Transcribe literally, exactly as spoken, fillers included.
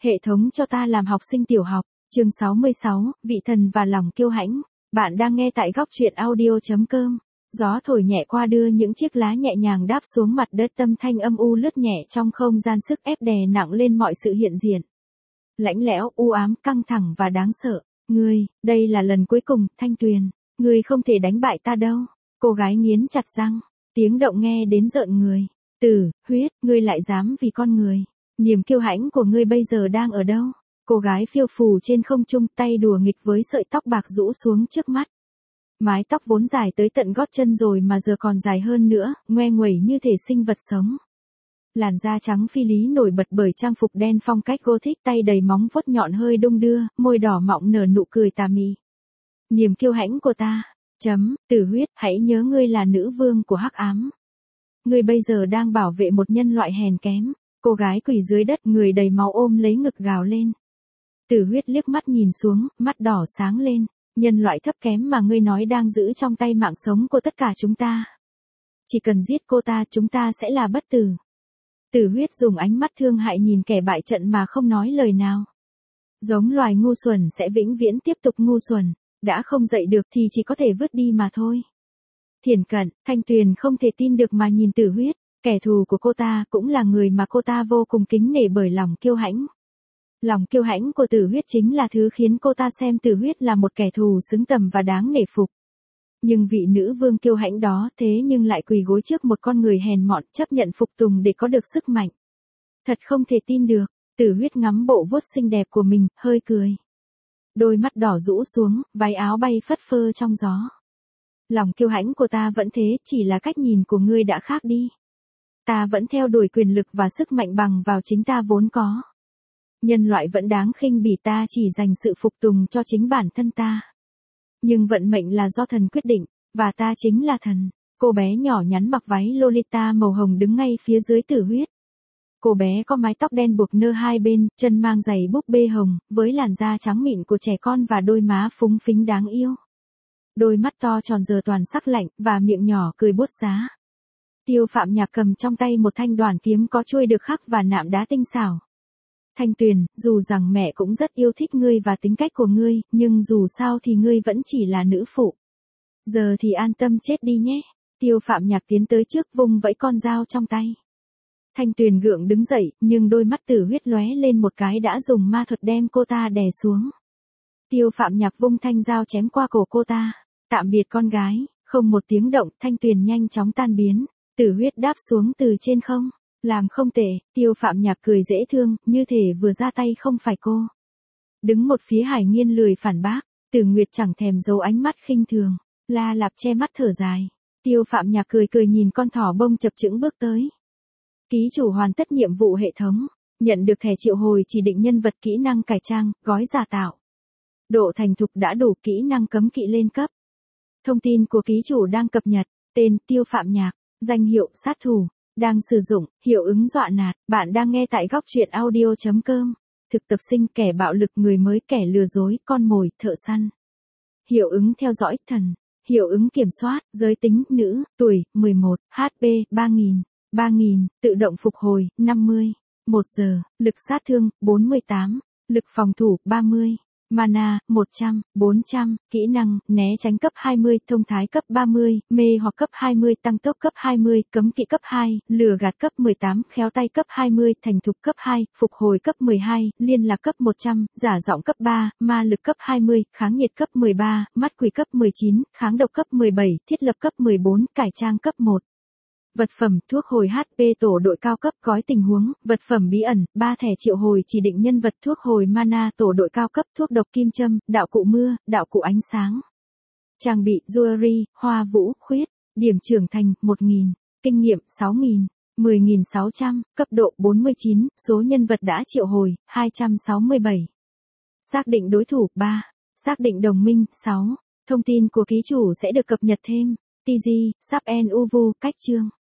Hệ thống cho ta làm học sinh tiểu học, chương sáu mươi sáu, vị thần và lòng kiêu hãnh. Bạn đang nghe tại góc truyện audio chấm com. Gió thổi nhẹ qua đưa những chiếc lá nhẹ nhàng đáp xuống mặt đất, tâm thanh âm u lướt nhẹ trong không gian, sức ép đè nặng lên mọi sự hiện diện. Lạnh lẽo, u ám, căng thẳng và đáng sợ. Ngươi, đây là lần cuối cùng, Thanh Tuyền. Ngươi không thể đánh bại ta đâu. Cô gái nghiến chặt răng. Tiếng động nghe đến rợn người. Tử, Huyết, ngươi lại dám vì con người. Niềm kiêu hãnh của ngươi bây giờ đang ở đâu? Cô gái phiêu phù trên không trung, tay đùa nghịch với sợi tóc bạc rũ xuống trước mắt. Mái tóc vốn dài tới tận gót chân rồi mà giờ còn dài hơn nữa, ngoe nguẩy như thể sinh vật sống. Làn da trắng phi lý nổi bật bởi trang phục đen phong cách Gothic, tay đầy móng vuốt nhọn hơi đung đưa, môi đỏ mọng nở nụ cười tà mị. Niềm kiêu hãnh của ta. Chấm, Tử Huyết, hãy nhớ ngươi là nữ vương của hắc ám. Ngươi bây giờ đang bảo vệ một nhân loại hèn kém. Cô gái quỳ dưới đất, người đầy máu ôm lấy ngực gào lên. Tử Huyết liếc mắt nhìn xuống, mắt đỏ sáng lên. Nhân loại thấp kém mà ngươi nói đang giữ trong tay mạng sống của tất cả chúng ta. Chỉ cần giết cô ta, chúng ta sẽ là bất tử. Tử Huyết dùng ánh mắt thương hại nhìn kẻ bại trận mà không nói lời nào. Giống loài ngu xuẩn sẽ vĩnh viễn tiếp tục ngu xuẩn, đã không dậy được thì chỉ có thể vứt đi mà thôi. Thiển Cận, Thanh Tuyền không thể tin được mà nhìn Tử Huyết. Kẻ thù của cô ta cũng là người mà cô ta vô cùng kính nể bởi lòng kiêu hãnh. Lòng kiêu hãnh của Tử Huyết chính là thứ khiến cô ta xem Tử Huyết là một kẻ thù xứng tầm và đáng nể phục. Nhưng vị nữ vương kiêu hãnh đó thế nhưng lại quỳ gối trước một con người hèn mọn, chấp nhận phục tùng để có được sức mạnh. Thật không thể tin được. Tử Huyết ngắm bộ vuốt xinh đẹp của mình, hơi cười. Đôi mắt đỏ rũ xuống, váy áo bay phất phơ trong gió. Lòng kiêu hãnh của ta vẫn thế, chỉ là cách nhìn của ngươi đã khác đi. Ta vẫn theo đuổi quyền lực và sức mạnh bằng vào chính ta vốn có. Nhân loại vẫn đáng khinh bỉ, ta chỉ dành sự phục tùng cho chính bản thân ta. Nhưng vận mệnh là do thần quyết định, và ta chính là thần. Cô bé nhỏ nhắn mặc váy Lolita màu hồng đứng ngay phía dưới Tử Huyết. Cô bé có mái tóc đen buộc nơ hai bên, chân mang giày búp bê hồng, với làn da trắng mịn của trẻ con và đôi má phúng phính đáng yêu. Đôi mắt to tròn giờ toàn sắc lạnh, và miệng nhỏ cười buốt giá. Tiêu Phạm Nhạc cầm trong tay một thanh đoản kiếm có chuôi được khắc và nạm đá tinh xảo. Thanh Tuyền, dù rằng mẹ cũng rất yêu thích ngươi và tính cách của ngươi, nhưng dù sao thì ngươi vẫn chỉ là nữ phụ. Giờ thì an tâm chết đi nhé. Tiêu Phạm Nhạc tiến tới trước, vung vẫy con dao trong tay. Thanh Tuyền gượng đứng dậy, nhưng đôi mắt Tử Huyết lóe lên một cái đã dùng ma thuật đem cô ta đè xuống. Tiêu Phạm Nhạc vung thanh dao chém qua cổ cô ta. Tạm biệt con gái. Không một tiếng động, Thanh Tuyền nhanh chóng tan biến. Tử Huyết đáp xuống từ trên không. Làm không tệ. Tiêu Phạm Nhạc cười dễ thương, như thể vừa ra tay không phải cô. Đứng một phía Hải Nghiên lười phản bác. Tử Nguyệt chẳng thèm giấu ánh mắt khinh thường. La Lạp che mắt thở dài. Tiêu Phạm Nhạc cười cười nhìn con thỏ bông chập chững bước tới. Ký chủ hoàn tất nhiệm vụ hệ thống. Nhận được thẻ triệu hồi chỉ định nhân vật, kỹ năng cải trang, gói giả tạo. Độ thành thục đã đủ, kỹ năng cấm kỵ lên cấp. Thông tin của ký chủ đang cập nhật. Tên, Tiêu Phạm Nhạc. Danh hiệu, sát thủ. Đang sử dụng, hiệu ứng dọa nạt. Bạn đang nghe tại góc truyện audio chấm com. Thực tập sinh, kẻ bạo lực, người mới, kẻ lừa dối, con mồi, thợ săn. Hiệu ứng theo dõi, thần. Hiệu ứng kiểm soát, giới tính, nữ, tuổi, mười một, hát pê, ba nghìn. ba nghìn, tự động phục hồi, năm mươi. một giờ, lực sát thương, bốn mươi tám. Lực phòng thủ, ba mươi. Mana, một trăm, bốn trăm, kỹ năng, né tránh cấp hai mươi, thông thái cấp ba mươi, mê hoặc cấp hai mươi, tăng tốc cấp hai mươi, cấm kỵ cấp hai, lừa gạt cấp mười tám, khéo tay cấp hai mươi, thành thục cấp hai, phục hồi cấp mười hai, liên lạc cấp một trăm, giả giọng cấp ba, ma lực cấp hai mươi, kháng nhiệt cấp mười ba, mắt quỷ cấp mười chín, kháng độc cấp mười bảy, thiết lập cấp mười bốn, cải trang cấp một. Vật phẩm, thuốc hồi hát pê tổ đội cao cấp, gói tình huống, vật phẩm bí ẩn, ba thẻ triệu hồi chỉ định nhân vật, thuốc hồi mana tổ đội cao cấp, thuốc độc kim châm, đạo cụ mưa, đạo cụ ánh sáng. Trang bị, jewelry, hoa vũ, khuyết, điểm trưởng thành, một nghìn, kinh nghiệm, sáu nghìn, mười nghìn sáu trăm, cấp độ, bốn mươi chín, số nhân vật đã triệu hồi, hai trăm sáu mươi bảy. Xác định đối thủ, ba. Xác định đồng minh, sáu. Thông tin của ký chủ sẽ được cập nhật thêm. tê giê, Sub en Uvu, cách chương.